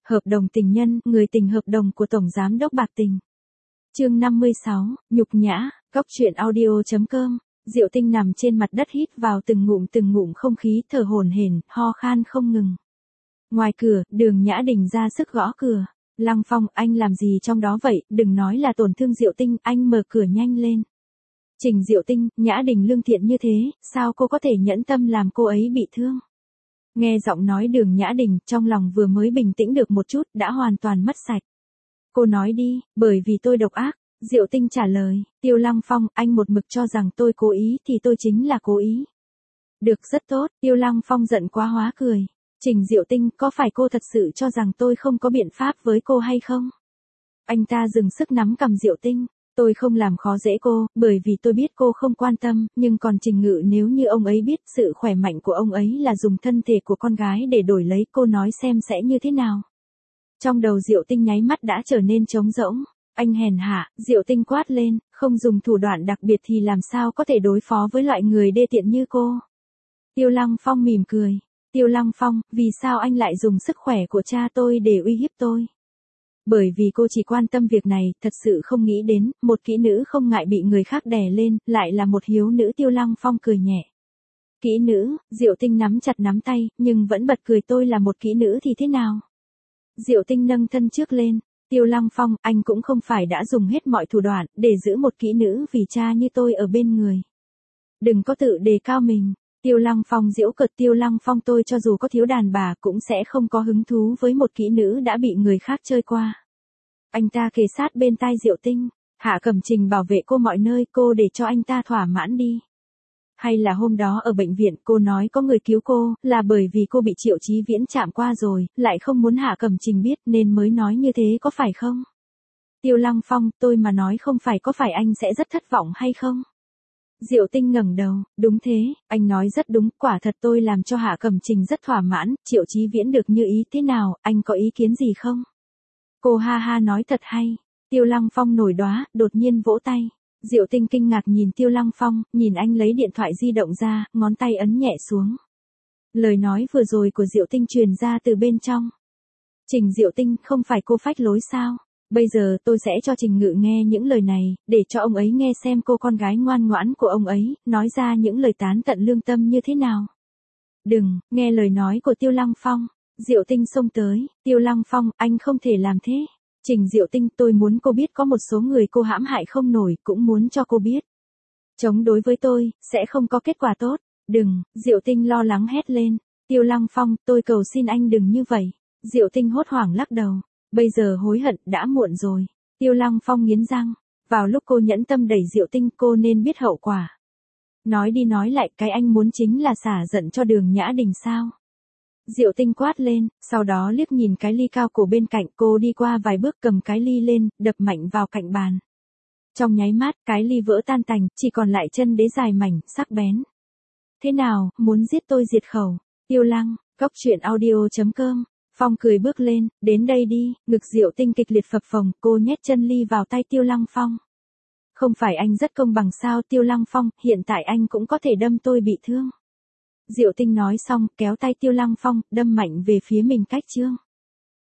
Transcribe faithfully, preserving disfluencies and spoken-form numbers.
Hợp đồng tình nhân, người tình hợp đồng của Tổng Giám đốc Bạc Tình. Chương năm mươi sáu, nhục nhã, góc truyện audio chấm com. Diệu Tinh nằm trên mặt đất hít vào từng ngụm từng ngụm không khí, thở hổn hển, ho khan không ngừng. Ngoài cửa, Đường Nhã Đình ra sức gõ cửa. Lăng Phong, anh làm gì trong đó vậy, đừng nói là tổn thương Diệu Tinh, anh mở cửa nhanh lên. Trình Diệu Tinh, Nhã Đình lương thiện như thế, sao cô có thể nhẫn tâm làm cô ấy bị thương? Nghe giọng nói Đường Nhã Đình, trong lòng vừa mới bình tĩnh được một chút, đã hoàn toàn mất sạch. Cô nói đi, bởi vì tôi độc ác. Diệu Tinh trả lời, Tiêu Lăng Phong, anh một mực cho rằng tôi cố ý thì tôi chính là cố ý. Được, rất tốt, Tiêu Lăng Phong giận quá hóa cười. Trình Diệu Tinh, có phải cô thật sự cho rằng tôi không có biện pháp với cô hay không? Anh ta dừng sức nắm cằm Diệu Tinh. Tôi không làm khó dễ cô, bởi vì tôi biết cô không quan tâm, nhưng còn Trình Ngự, nếu như ông ấy biết sự khỏe mạnh của ông ấy là dùng thân thể của con gái để đổi lấy, cô nói xem sẽ như thế nào? Trong đầu Diệu Tinh nháy mắt đã trở nên trống rỗng. Anh hèn hạ, Diệu Tinh quát lên, không dùng thủ đoạn đặc biệt thì làm sao có thể đối phó với loại người đê tiện như cô? Tiêu Lăng Phong mỉm cười. Tiêu Lăng Phong, vì sao anh lại dùng sức khỏe của cha tôi để uy hiếp tôi? Bởi vì cô chỉ quan tâm việc này, thật sự không nghĩ đến, một kỹ nữ không ngại bị người khác đè lên, lại là một hiếu nữ. Tiêu Lăng Phong cười nhẹ. Kỹ nữ, Diệu Tinh nắm chặt nắm tay, nhưng vẫn bật cười, tôi là một kỹ nữ thì thế nào? Diệu Tinh nâng thân trước lên. Tiêu Lăng Phong, anh cũng không phải đã dùng hết mọi thủ đoạn, để giữ một kỹ nữ vì cha như tôi ở bên người. Đừng có tự đề cao mình. Tiêu Lăng Phong giễu cợt. Tiêu Lăng Phong, tôi cho dù có thiếu đàn bà cũng sẽ không có hứng thú với một kỹ nữ đã bị người khác chơi qua. Anh ta kề sát bên tai Diệu Tinh. Hạ Cẩm Trình bảo vệ cô mọi nơi, cô để cho anh ta thỏa mãn đi. Hay là hôm đó ở bệnh viện cô nói có người cứu cô, là bởi vì cô bị Triệu Chí Viễn chạm qua rồi, lại không muốn Hạ Cẩm Trình biết nên mới nói như thế, có phải không? Tiêu Lăng Phong, tôi mà nói không phải, có phải anh sẽ rất thất vọng hay không? Diệu Tinh ngẩng đầu, đúng thế, anh nói rất đúng, quả thật tôi làm cho Hạ Cẩm Trình rất thỏa mãn, Triệu Chí Viễn được như ý, thế nào, anh có ý kiến gì không? Cô ha ha nói thật hay. Tiêu Lăng Phong nổi đoá, đột nhiên vỗ tay. Diệu Tinh kinh ngạc nhìn Tiêu Lăng Phong, nhìn anh lấy điện thoại di động ra, ngón tay ấn nhẹ xuống. Lời nói vừa rồi của Diệu Tinh truyền ra từ bên trong. Trình Diệu Tinh, không phải cô phách lối sao? Bây giờ tôi sẽ cho Trình Ngự nghe những lời này, để cho ông ấy nghe xem cô con gái ngoan ngoãn của ông ấy, nói ra những lời tán tận lương tâm như thế nào. Đừng, nghe lời nói của Tiêu Lăng Phong. Diệu Tinh xông tới, Tiêu Lăng Phong, anh không thể làm thế. Trình Diệu Tinh, tôi muốn cô biết có một số người cô hãm hại không nổi, cũng muốn cho cô biết. Chống đối với tôi, sẽ không có kết quả tốt. Đừng, Diệu Tinh lo lắng hét lên. Tiêu Lăng Phong, tôi cầu xin anh đừng như vậy. Diệu Tinh hốt hoảng lắc đầu. Bây giờ hối hận đã muộn rồi. Tiêu Lăng Phong nghiến răng. Vào lúc cô nhẫn tâm đẩy Diệu Tinh, cô nên biết hậu quả. Nói đi nói lại, cái anh muốn chính là xả giận cho Đường Nhã Đình sao? Diệu Tinh quát lên, sau đó liếc nhìn cái ly cao cổ bên cạnh, cô đi qua vài bước cầm cái ly lên, đập mạnh vào cạnh bàn. Trong nháy mắt, cái ly vỡ tan tành, chỉ còn lại chân đế dài mảnh, sắc bén. Thế nào, muốn giết tôi diệt khẩu? Tiêu Lăng, góc truyện audio chấm com. Phong cười bước lên, đến đây đi. Ngực Diệu Tinh kịch liệt phập phồng, cô nhét chân ly vào tay Tiêu Lăng Phong. Không phải anh rất công bằng sao? Tiêu Lăng Phong, hiện tại anh cũng có thể đâm tôi bị thương. Diệu Tinh nói xong, kéo tay Tiêu Lăng Phong, đâm mạnh về phía mình cách chương.